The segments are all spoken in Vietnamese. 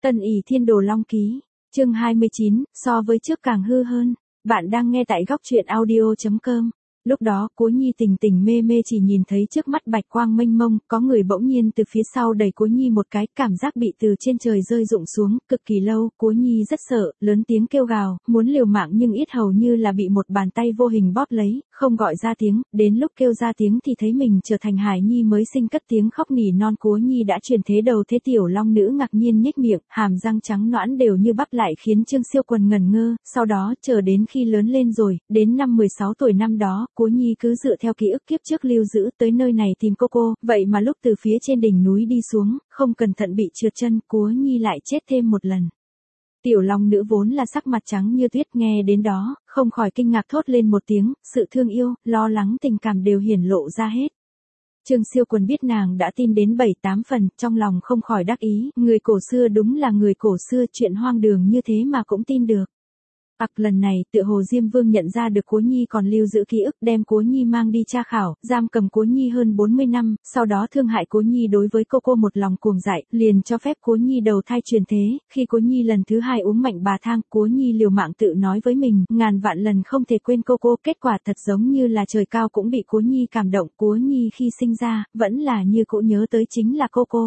Tân ỷ thiên đồ long ký, chương 29, so với trước càng hư hơn. Bạn đang nghe tại góc truyện audio.com. Lúc đó, Cố Nhi tỉnh tỉnh mê mê chỉ nhìn thấy trước mắt bạch quang mênh mông, có người bỗng nhiên từ phía sau đẩy Cố Nhi một cái, cảm giác bị từ trên trời rơi rụng xuống, cực kỳ lâu, Cố Nhi rất sợ, lớn tiếng kêu gào, muốn liều mạng nhưng yết hầu như là bị một bàn tay vô hình bóp lấy, không gọi ra tiếng, đến lúc kêu ra tiếng thì thấy mình trở thành hài nhi mới sinh cất tiếng khóc nỉ non. Cố Nhi đã chuyển thế đầu thế tiểu long nữ ngạc nhiên nhếch miệng, hàm răng trắng nõn đều như bắp lại khiến Trương Siêu Quần ngẩn ngơ, sau đó chờ đến khi lớn lên rồi, đến năm 16 tuổi năm đó, Cố Nhi cứ dựa theo ký ức kiếp trước lưu giữ tới nơi này tìm cô, vậy mà lúc từ phía trên đỉnh núi đi xuống, không cẩn thận bị trượt chân, Cố Nhi lại chết thêm một lần. Tiểu long nữ vốn là sắc mặt trắng như tuyết, nghe đến đó, không khỏi kinh ngạc thốt lên một tiếng, sự thương yêu, lo lắng tình cảm đều hiển lộ ra hết. Trương Siêu Quần biết nàng đã tin đến 7-8 phần, trong lòng không khỏi đắc ý, người cổ xưa đúng là người cổ xưa, chuyện hoang đường như thế mà cũng tin được. Lần này, tựa hồ Diêm Vương nhận ra được Cố Nhi còn lưu giữ ký ức, đem Cố Nhi mang đi tra khảo, giam cầm Cố Nhi hơn 40 năm, sau đó thương hại Cố Nhi đối với cô một lòng cuồng dại, liền cho phép Cố Nhi đầu thai truyền thế, khi Cố Nhi lần thứ 2 uống mạnh bà thang, Cố Nhi liều mạng tự nói với mình, ngàn vạn lần không thể quên cô, kết quả thật giống như là trời cao cũng bị Cố Nhi cảm động, Cố Nhi khi sinh ra, vẫn là như cũ nhớ tới chính là cô.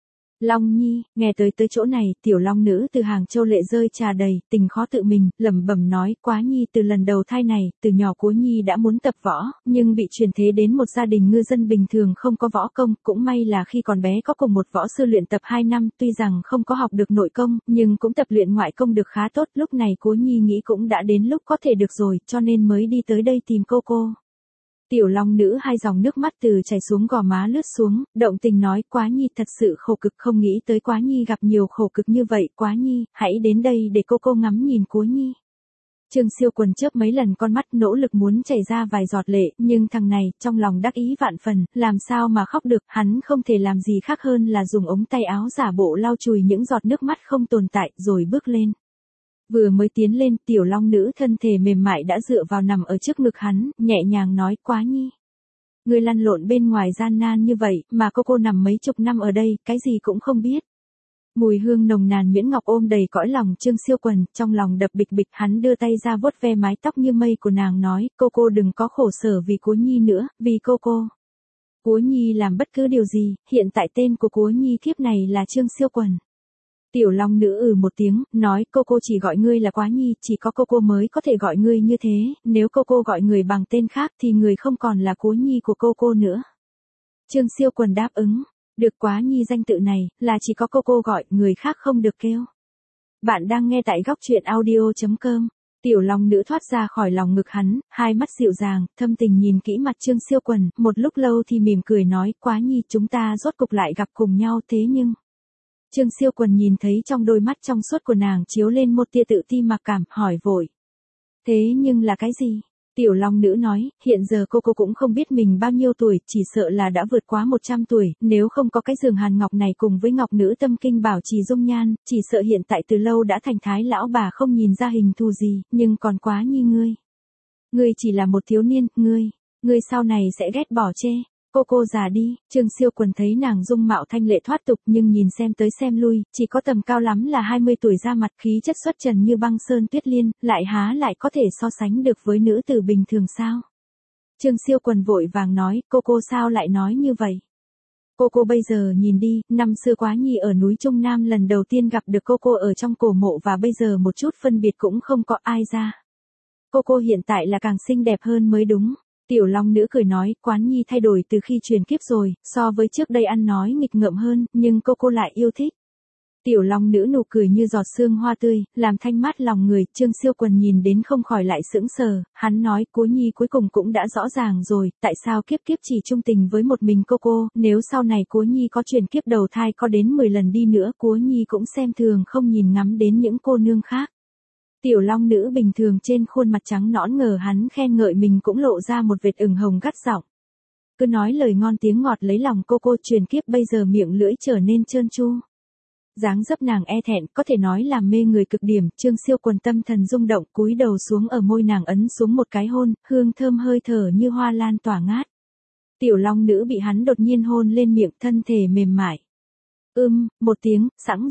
Long Nhi, nghe tới chỗ này, tiểu long nữ từ Hàng Châu lệ rơi trà đầy, tình khó tự mình, lẩm bẩm nói, Quá Nhi từ lần đầu thai này, từ nhỏ Cố Nhi đã muốn tập võ, nhưng bị chuyển thế đến một gia đình ngư dân bình thường không có võ công, cũng may là khi còn bé có cùng một võ sư luyện tập 2 năm, tuy rằng không có học được nội công, nhưng cũng tập luyện ngoại công được khá tốt, lúc này Cố Nhi nghĩ cũng đã đến lúc có thể được rồi, cho nên mới đi tới đây tìm cô. Tiểu long nữ 2 dòng nước mắt từ chảy xuống gò má lướt xuống, động tình nói, Quá Nhi thật sự khổ cực, không nghĩ tới Quá Nhi gặp nhiều khổ cực như vậy, Quá Nhi, hãy đến đây để cô ngắm nhìn Cố Nhi. Trương Siêu Quần chớp mấy lần con mắt, nỗ lực muốn chảy ra vài giọt lệ, nhưng thằng này, trong lòng đắc ý vạn phần, làm sao mà khóc được, hắn không thể làm gì khác hơn là dùng ống tay áo giả bộ lau chùi những giọt nước mắt không tồn tại, rồi bước lên. Vừa mới tiến lên, tiểu long nữ thân thể mềm mại đã dựa vào nằm ở trước ngực hắn, nhẹ nhàng nói, Quá Nhi. Ngươi lăn lộn bên ngoài gian nan như vậy, mà cô nằm mấy chục năm ở đây, cái gì cũng không biết. Mùi hương nồng nàn miễn ngọc ôm đầy cõi lòng Trương Siêu Quần, trong lòng đập bịch bịch, hắn đưa tay ra vuốt ve mái tóc như mây của nàng nói, cô đừng có khổ sở vì Cố Nhi nữa, vì cô. Cố Nhi làm bất cứ điều gì, hiện tại tên của Cố Nhi kiếp này là Trương Siêu Quần. Tiểu long nữ một tiếng, nói, cô chỉ gọi ngươi là Quá Nhi, chỉ có cô mới có thể gọi ngươi như thế, nếu cô gọi người bằng tên khác thì người không còn là Cố Nhi của cô nữa. Trương Siêu Quần đáp ứng, được, Quá Nhi danh tự này, là chỉ có cô gọi, người khác không được kêu. Bạn đang nghe tại góc truyện audio.com. Tiểu long nữ thoát ra khỏi lòng ngực hắn, 2 mắt dịu dàng, thâm tình nhìn kỹ mặt Trương Siêu Quần, một lúc lâu thì mỉm cười nói, Quá Nhi, chúng ta rốt cục lại gặp cùng nhau, thế nhưng... Trương Siêu Quần nhìn thấy trong đôi mắt trong suốt của nàng chiếu lên một tia tự ti mặc cảm, hỏi vội. Thế nhưng là cái gì? Tiểu long nữ nói, hiện giờ cô cũng không biết mình bao nhiêu tuổi, chỉ sợ là đã vượt quá 100 tuổi, nếu không có cái giường hàn ngọc này cùng với ngọc nữ tâm kinh bảo trì dung nhan, chỉ sợ hiện tại từ lâu đã thành thái lão bà không nhìn ra hình thù gì, nhưng còn Quá Nhi ngươi. Ngươi chỉ là một thiếu niên, ngươi sau này sẽ ghét bỏ chê. Cô già đi, Trương Siêu Quần thấy nàng dung mạo thanh lệ thoát tục nhưng nhìn xem tới xem lui, chỉ có tầm cao lắm là 20 tuổi ra mặt, khí chất xuất trần như băng sơn tuyết liên, lại há lại có thể so sánh được với nữ tử bình thường sao? Trương Siêu Quần vội vàng nói, cô sao lại nói như vậy? Cô bây giờ nhìn đi, năm xưa Quá Nhi ở núi Trung Nam lần đầu tiên gặp được cô ở trong cổ mộ và bây giờ một chút phân biệt cũng không có ai ra. Cô hiện tại là càng xinh đẹp hơn mới đúng. Tiểu long nữ cười nói, Quá Nhi thay đổi từ khi truyền kiếp rồi, so với trước đây ăn nói nghịch ngợm hơn, nhưng cô lại yêu thích. Tiểu long nữ nụ cười như giọt sương hoa tươi, làm thanh mát lòng người, Trương Siêu Quần nhìn đến không khỏi lại sững sờ, hắn nói, Cố Nhi cuối cùng cũng đã rõ ràng rồi, tại sao kiếp chỉ trung tình với một mình cô, nếu sau này Cố Nhi có truyền kiếp đầu thai có đến 10 lần đi nữa, Cố Nhi cũng xem thường không nhìn ngắm đến những cô nương khác. Tiểu long nữ bình thường trên khuôn mặt trắng nõn ngờ hắn khen ngợi mình cũng lộ ra một vệt ửng hồng gắt giọng. Cứ nói lời ngon tiếng ngọt lấy lòng cô truyền kiếp bây giờ miệng lưỡi trở nên trơn tru. Dáng dấp nàng e thẹn có thể nói làm mê người cực điểm, Trương Siêu Quần tâm thần rung động cúi đầu xuống ở môi nàng ấn xuống một cái hôn, hương thơm hơi thở như hoa lan tỏa ngát. Tiểu long nữ bị hắn đột nhiên hôn lên miệng thân thể mềm mại. Một tiếng, sẵn giọng.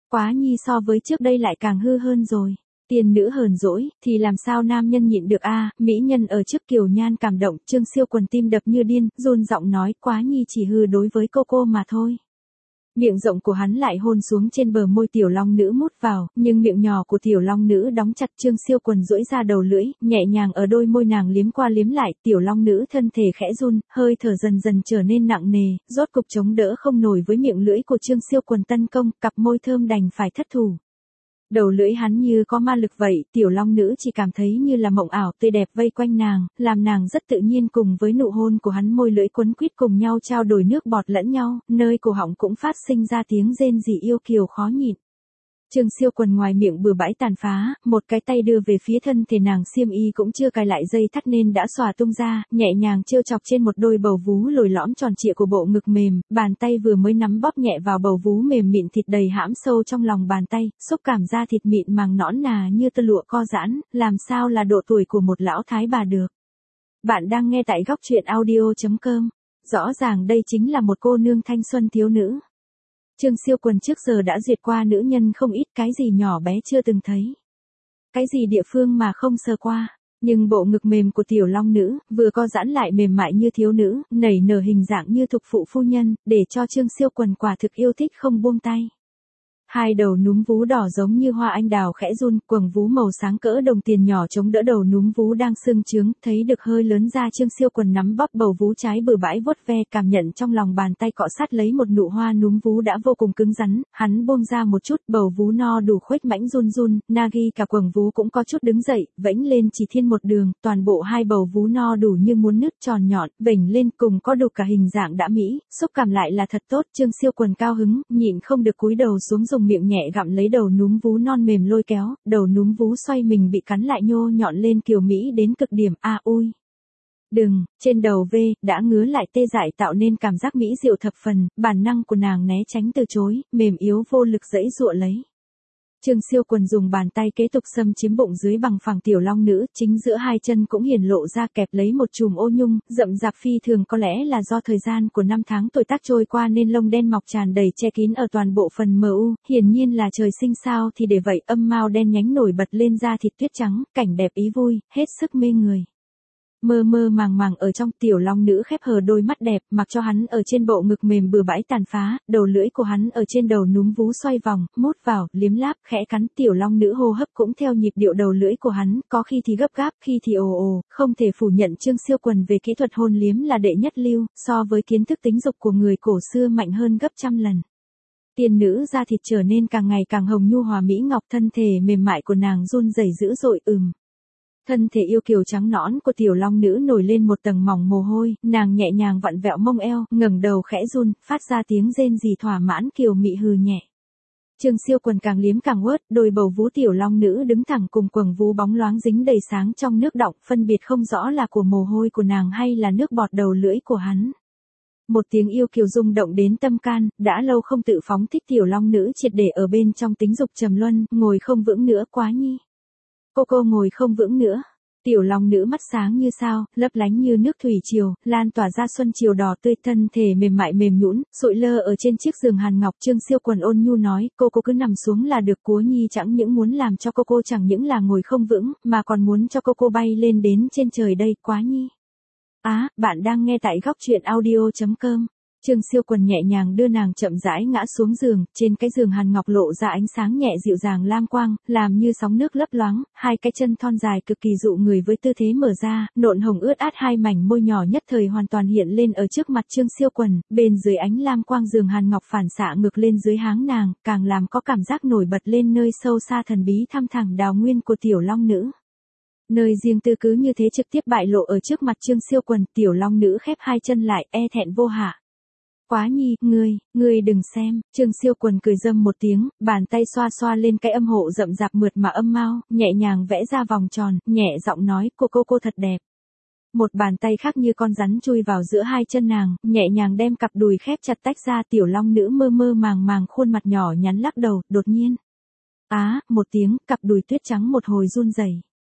Quá nhi so với trước đây lại càng hư hơn rồi. Tiên nữ hờn dỗi, thì làm sao nam nhân nhịn được a? Mỹ nhân ở trước kiều nhan cảm động, Trương Siêu Quần tim đập như điên, run giọng nói, Quá nhi chỉ hư đối với cô mà thôi. Miệng rộng của hắn lại hôn xuống trên bờ môi tiểu long nữ mút vào, nhưng miệng nhỏ của tiểu long nữ đóng chặt. Trương Siêu Quần duỗi ra đầu lưỡi, nhẹ nhàng ở đôi môi nàng liếm qua liếm lại, tiểu long nữ thân thể khẽ run, hơi thở dần dần trở nên nặng nề, rốt cục chống đỡ không nổi với miệng lưỡi của Trương Siêu Quần tấn công, cặp môi thơm đành phải thất thủ. Đầu lưỡi hắn như có ma lực vậy, tiểu long nữ chỉ cảm thấy như là mộng ảo tươi đẹp vây quanh nàng, làm nàng rất tự nhiên cùng với nụ hôn của hắn, môi lưỡi quấn quýt cùng nhau trao đổi nước bọt lẫn nhau, nơi cổ họng cũng phát sinh ra tiếng rên rỉ yêu kiều khó nhịn. Trương Siêu Quần ngoài miệng bừa bãi tàn phá, một cái tay đưa về phía thân thể nàng, xiêm y cũng chưa cài lại dây thắt nên đã xòa tung ra, nhẹ nhàng trêu chọc trên một đôi bầu vú lồi lõm tròn trịa của bộ ngực mềm, bàn tay vừa mới nắm bóp nhẹ vào bầu vú mềm mịn thịt đầy hãm sâu trong lòng bàn tay, xúc cảm da thịt mịn màng nõn nà như tơ lụa co giãn, làm sao là độ tuổi của một lão thái bà được. Bạn đang nghe tại góc truyện audio.com. Rõ ràng đây chính là một cô nương thanh xuân thiếu nữ. Trương Siêu Quần trước giờ đã duyệt qua nữ nhân không ít, cái gì nhỏ bé chưa từng thấy. Cái gì địa phương mà không sờ qua. Nhưng bộ ngực mềm của tiểu long nữ, vừa co giãn lại mềm mại như thiếu nữ, nảy nở hình dạng như thục phụ phu nhân, để cho Trương Siêu Quần quả thực yêu thích không buông tay. Hai đầu núm vú đỏ giống như hoa anh đào khẽ run, quầng vú màu sáng cỡ đồng tiền nhỏ chống đỡ đầu núm vú đang sưng trướng, thấy được hơi lớn ra. Trương Siêu Quần nắm bóp bầu vú trái bừa bãi vuốt ve, cảm nhận trong lòng bàn tay cọ sát lấy một nụ hoa núm vú đã vô cùng cứng rắn, hắn buông ra một chút, bầu vú no đủ khuếch mãnh run run, nagi cả quầng vú cũng có chút đứng dậy, vẫy lên chỉ thiên một đường, toàn bộ hai bầu vú no đủ như muốn nứt, tròn nhọn, vểnh lên cùng có đủ cả hình dạng đã mỹ, xúc cảm lại là thật tốt. Trương Siêu Quần cao hứng, nhịn không được cúi đầu xuống dùng miệng nhẹ gặm lấy đầu núm vú non mềm lôi kéo, đầu núm vú xoay mình bị cắn lại nhô nhọn lên kiều mỹ đến cực điểm, ui. Đừng, trên đầu V, đã ngứa lại tê dại tạo nên cảm giác mỹ diệu thập phần, bản năng của nàng né tránh từ chối, mềm yếu vô lực giãy giụa lấy. Trương Siêu Quần dùng bàn tay kế tục xâm chiếm bụng dưới bằng phẳng tiểu long nữ, chính giữa hai chân cũng hiển lộ ra kẹp lấy một chùm ô nhung, rậm rạp phi thường, có lẽ là do thời gian của năm tháng tuổi tác trôi qua nên lông đen mọc tràn đầy che kín ở toàn bộ phần MU, hiển nhiên là trời sinh sao thì để vậy, âm mao đen nhánh nổi bật lên da thịt tuyết trắng, cảnh đẹp ý vui, hết sức mê người. Mơ mơ màng màng ở trong, tiểu long nữ khép hờ đôi mắt đẹp, mặc cho hắn ở trên bộ ngực mềm bừa bãi tàn phá, đầu lưỡi của hắn ở trên đầu núm vú xoay vòng, mút vào, liếm láp, khẽ cắn, tiểu long nữ hô hấp cũng theo nhịp điệu đầu lưỡi của hắn, có khi thì gấp gáp, khi thì ồ ồ, không thể phủ nhận Trương Siêu Quần về kỹ thuật hôn liếm là đệ nhất lưu, so với kiến thức tính dục của người cổ xưa mạnh hơn gấp trăm lần. Tiên nữ da thịt trở nên càng ngày càng hồng nhu hòa mỹ ngọc, thân thể mềm mại của nàng run rẩy dữ dội, Thân thể yêu kiều trắng nõn của tiểu long nữ nổi lên một tầng mỏng mồ hôi, nàng nhẹ nhàng vặn vẹo mông eo, ngẩng đầu khẽ run, phát ra tiếng rên rỉ thỏa mãn, kiều mị hừ nhẹ. Trương Siêu Quần càng liếm càng uất, đôi bầu vú tiểu long nữ đứng thẳng cùng quầng vú bóng loáng dính đầy sáng trong nước đọng, phân biệt không rõ là của mồ hôi của nàng hay là nước bọt đầu lưỡi của hắn. Một tiếng yêu kiều rung động đến tâm can, đã lâu không tự phóng thích tiểu long nữ triệt để ở bên trong tính dục trầm luân, ngồi không vững nữa Quá nhi. Cô ngồi không vững nữa. Tiểu long nữ mắt sáng như sao, lấp lánh như nước thủy triều, lan tỏa ra xuân chiều đỏ tươi, thân thể mềm mại mềm nhũn, sụi lơ ở trên chiếc giường hàn ngọc. Trương Siêu Quần ôn nhu nói, cô cứ nằm xuống là được. Cúa nhi chẳng những muốn làm cho cô chẳng những là ngồi không vững, mà còn muốn cho cô bay lên đến trên trời đây, Quá nhi. Bạn đang nghe tại góc truyện audio.com. Trương Siêu Quần nhẹ nhàng đưa nàng chậm rãi ngã xuống giường, trên cái giường hàn ngọc lộ ra ánh sáng nhẹ dịu dàng lam quang, làm như sóng nước lấp loáng, hai cái chân thon dài cực kỳ dụ người với tư thế mở ra, nộn hồng ướt át, hai mảnh môi nhỏ nhất thời hoàn toàn hiện lên ở trước mặt Trương Siêu Quần, bên dưới ánh lam quang giường hàn ngọc phản xạ ngược lên dưới háng nàng, càng làm có cảm giác nổi bật lên nơi sâu xa thần bí thăm thẳm đào nguyên của tiểu long nữ. Nơi riêng tư cứ như thế trực tiếp bại lộ ở trước mặt Trương Siêu Quần, tiểu long nữ khép hai chân lại, e thẹn vô hạ. Quá nhi, ngươi đừng xem. Trương Siêu Quần cười dâm một tiếng, bàn tay xoa xoa lên cái âm hộ rậm rạp mượt mà âm mao, nhẹ nhàng vẽ ra vòng tròn, nhẹ giọng nói, cô thật đẹp. Một bàn tay khác như con rắn chui vào giữa hai chân nàng, nhẹ nhàng đem cặp đùi khép chặt tách ra. Tiểu long nữ mơ mơ màng màng khuôn mặt nhỏ nhắn lắc đầu, đột nhiên. Một tiếng, cặp đùi tuyết trắng một hồi run rẩy.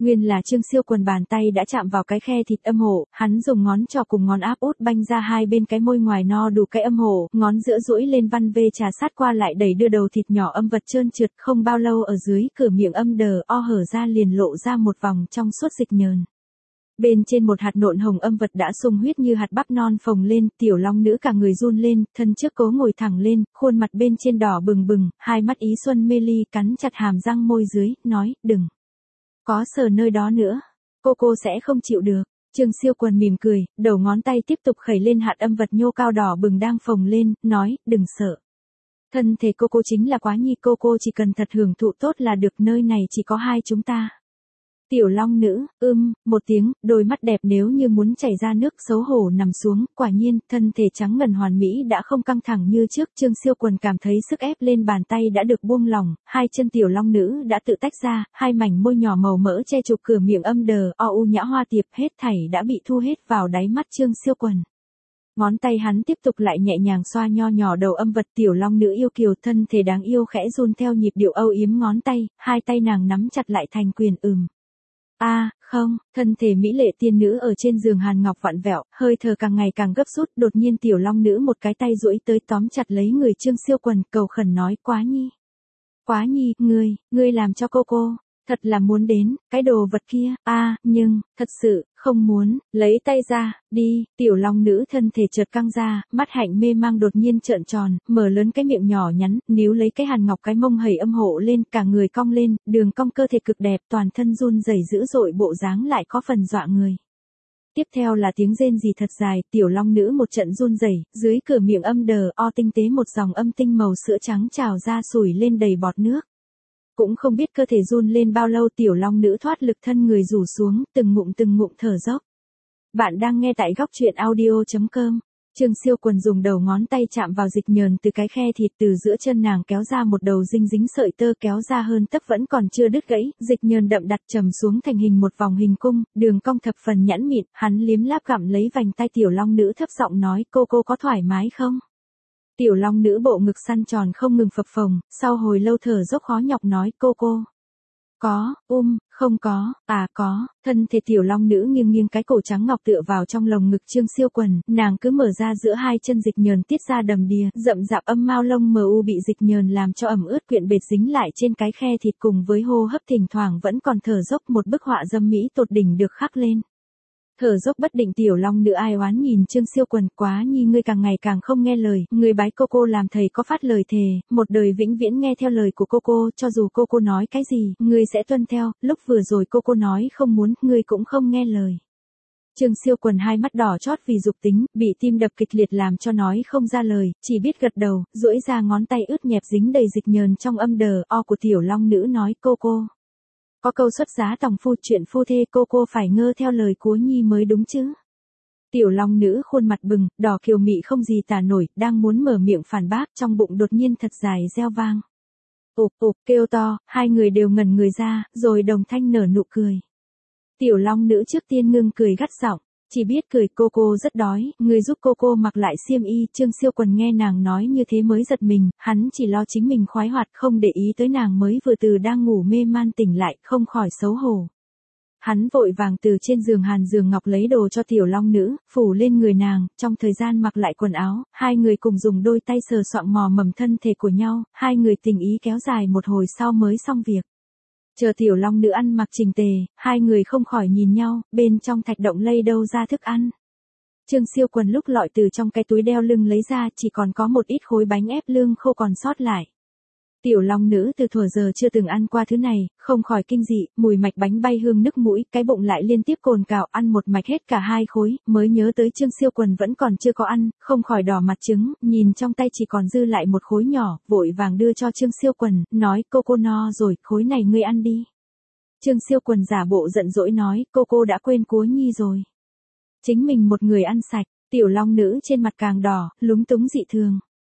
Nguyên là Trương Siêu Quần bàn tay đã chạm vào cái khe thịt âm hộ, hắn dùng ngón trỏ cùng ngón áp út banh ra hai bên cái môi ngoài no đủ cái âm hộ, ngón giữa duỗi lên văn vê trà sát qua lại đẩy đưa đầu thịt nhỏ âm vật trơn trượt, không bao lâu ở dưới cửa miệng âm đờ o hở ra liền lộ ra một vòng trong suốt dịch nhờn. Bên trên một hạt nộn hồng âm vật đã sung huyết như hạt bắp non phồng lên, tiểu long nữ cả người run lên, thân trước cố ngồi thẳng lên, khuôn mặt bên trên đỏ bừng bừng, hai mắt ý xuân mê ly cắn chặt hàm răng môi dưới, nói, đừng có sờ nơi đó nữa, cô sẽ không chịu được. Trương Siêu Quần mỉm cười, đầu ngón tay tiếp tục khẩy lên hạt âm vật nhô cao đỏ bừng đang phồng lên, nói, đừng sợ. Thân thể cô chính là Quá Nhi, cô chỉ cần thật hưởng thụ tốt là được, nơi này chỉ có hai chúng ta. Tiểu long nữ, một tiếng, đôi mắt đẹp nếu như muốn chảy ra nước xấu hổ nằm xuống, quả nhiên, thân thể trắng ngần hoàn mỹ đã không căng thẳng như trước, Trương Siêu Quần cảm thấy sức ép lên bàn tay đã được buông lỏng, hai chân tiểu long nữ đã tự tách ra, hai mảnh môi nhỏ màu mỡ che chụp cửa miệng âm đờ, u nhã hoa tiệp hết thảy đã bị thu hết vào đáy mắt Trương Siêu Quần. Ngón tay hắn tiếp tục lại nhẹ nhàng xoa nho nhỏ đầu âm vật, tiểu long nữ yêu kiều thân thể đáng yêu khẽ run theo nhịp điệu âu yếm ngón tay, hai tay nàng nắm chặt lại thành quyền không, thân thể mỹ lệ tiên nữ ở trên giường hàn ngọc vặn vẹo, hơi thở càng ngày càng gấp rút, đột nhiên tiểu long nữ một cái tay duỗi tới tóm chặt lấy người Trương Siêu Quần, cầu khẩn nói, Quá Nhi, ngươi làm cho cô, thật là muốn đến, cái đồ vật kia, nhưng, thật sự, không muốn, lấy tay ra, đi, tiểu long nữ thân thể chợt căng ra, mắt hạnh mê mang đột nhiên trợn tròn, mở lớn cái miệng nhỏ nhắn, níu lấy cái hàn ngọc cái mông hầy âm hộ lên, cả người cong lên, đường cong cơ thể cực đẹp, toàn thân run rẩy dữ dội, bộ dáng lại có phần dọa người. Tiếp theo là tiếng rên rỉ thật dài, tiểu long nữ một trận run rẩy, dưới cửa miệng âm đờ o tinh tế một dòng âm tinh màu sữa trắng trào ra sủi lên đầy bọt nước. Cũng không biết cơ thể run lên bao lâu, tiểu long nữ thoát lực thân người rủ xuống, từng ngụm thở dốc. Bạn đang nghe tại góc truyện audio.com. Trương Siêu Quần dùng đầu ngón tay chạm vào dịch nhờn từ cái khe thịt, từ giữa chân nàng kéo ra một đầu dính sợi tơ kéo ra hơn tấc vẫn còn chưa đứt gãy, dịch nhờn đậm đặt trầm xuống thành hình một vòng hình cung, đường cong thập phần nhẵn mịn, hắn liếm láp gặm lấy vành tay tiểu long nữ thấp giọng nói, cô có thoải mái không? Tiểu long nữ bộ ngực săn tròn không ngừng phập phồng, sau hồi lâu thở dốc khó nhọc nói, cô. Có, không có, có, thân thể tiểu long nữ nghiêng cái cổ trắng ngọc tựa vào trong lồng ngực Trương Siêu Quần, nàng cứ mở ra giữa hai chân dịch nhờn tiết ra đầm đìa, rậm rạp âm mao lông mờ u bị dịch nhờn làm cho ẩm ướt quyện bệt dính lại trên cái khe thịt, cùng với hô hấp thỉnh thoảng vẫn còn thở dốc, một bức họa dâm mỹ tột đỉnh được khắc lên. Thở dốc bất định tiểu long nữ ai oán nhìn Trương Siêu Quần, Quá Nhi ngươi càng ngày càng không nghe lời, người bái cô làm thầy có phát lời thề, một đời vĩnh viễn nghe theo lời của cô, cho dù cô nói cái gì, ngươi sẽ tuân theo, lúc vừa rồi cô nói không muốn, ngươi cũng không nghe lời. Trương Siêu Quần hai mắt đỏ chót vì dục tính, bị tim đập kịch liệt làm cho nói không ra lời, chỉ biết gật đầu, duỗi ra ngón tay ướt nhẹp dính đầy dịch nhờn trong âm đờ o của tiểu long nữ nói, cô. Có câu xuất giá tòng phu, chuyện phu thê, cô phải ngơ theo lời Cúa Nhi mới đúng chứ. Tiểu long nữ khuôn mặt bừng, đỏ kiều mị không gì tả nổi, đang muốn mở miệng phản bác, trong bụng đột nhiên thật dài reo vang. Ụp kêu to, hai người đều ngẩn người ra, rồi đồng thanh nở nụ cười. Tiểu long nữ trước tiên ngưng cười gắt giọng, chỉ biết cười, cô rất đói, người giúp cô mặc lại xiêm y. Trương Siêu Quần nghe nàng nói như thế mới giật mình, hắn chỉ lo chính mình khoái hoạt, không để ý tới nàng mới vừa từ đang ngủ mê man tỉnh lại, không khỏi xấu hổ. Hắn vội vàng từ trên giường hàn giường ngọc lấy đồ cho tiểu long nữ, phủ lên người nàng, trong thời gian mặc lại quần áo, hai người cùng dùng đôi tay sờ soạng mò mẫm thân thể của nhau, hai người tình ý kéo dài một hồi sau mới xong việc. Chờ tiểu long nữ ăn mặc chỉnh tề, hai người không khỏi nhìn nhau, bên trong thạch động lây đâu ra thức ăn. Trương Siêu Quần lúc lọi từ trong cái túi đeo lưng lấy ra chỉ còn có một ít khối bánh ép lương khô còn sót lại. Tiểu long nữ từ thuở giờ chưa từng ăn qua thứ này, không khỏi kinh dị, mùi mạch bánh bay hương nức mũi, cái bụng lại liên tiếp cồn cào, ăn một mạch hết cả hai khối, mới nhớ tới Trương Siêu Quần vẫn còn chưa có ăn, không khỏi đỏ mặt trứng, nhìn trong tay chỉ còn dư lại một khối nhỏ, vội vàng đưa cho Trương Siêu Quần, nói, cô no rồi, khối này ngươi ăn đi. Trương Siêu Quần giả bộ giận dỗi nói, cô đã quên Cúa Nhi rồi. Chính mình một người ăn sạch, tiểu long nữ trên mặt càng đỏ, lúng túng dị thường.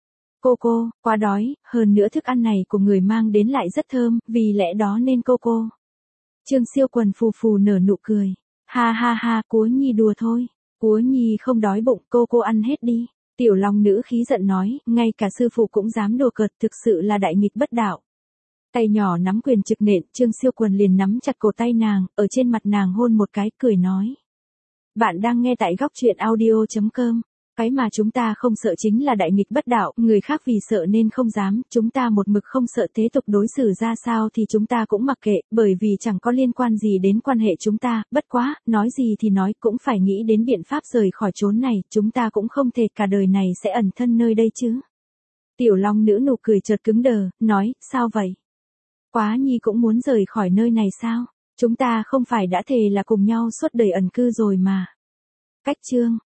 Cô, quá đói, hơn nữa thức ăn này của người mang đến lại rất thơm, vì lẽ đó nên cô. Trương Siêu Quần phù nở nụ cười. Ha, Cúa Nhi đùa thôi. Cúa Nhi không đói bụng, cô ăn hết đi. Tiểu long nữ khí giận nói, ngay cả sư phụ cũng dám đùa cợt, thực sự là đại nghịch bất đạo. Tay nhỏ nắm quyền trực nện, Trương Siêu Quần liền nắm chặt cổ tay nàng, ở trên mặt nàng hôn một cái, cười nói. Bạn đang nghe tại góc truyện audio.com. Cái mà chúng ta không sợ chính là đại nghịch bất đạo, người khác vì sợ nên không dám, chúng ta một mực không sợ thế tục đối xử ra sao thì chúng ta cũng mặc kệ, bởi vì chẳng có liên quan gì đến quan hệ chúng ta, bất quá, nói gì thì nói, cũng phải nghĩ đến biện pháp rời khỏi chốn này, chúng ta cũng không thể cả đời này sẽ ẩn thân nơi đây chứ. Tiểu Long Nữ nụ cười chợt cứng đờ, nói, sao vậy? Quá Nhi cũng muốn rời khỏi nơi này sao? Chúng ta không phải đã thề là cùng nhau suốt đời ẩn cư rồi mà. Cách chương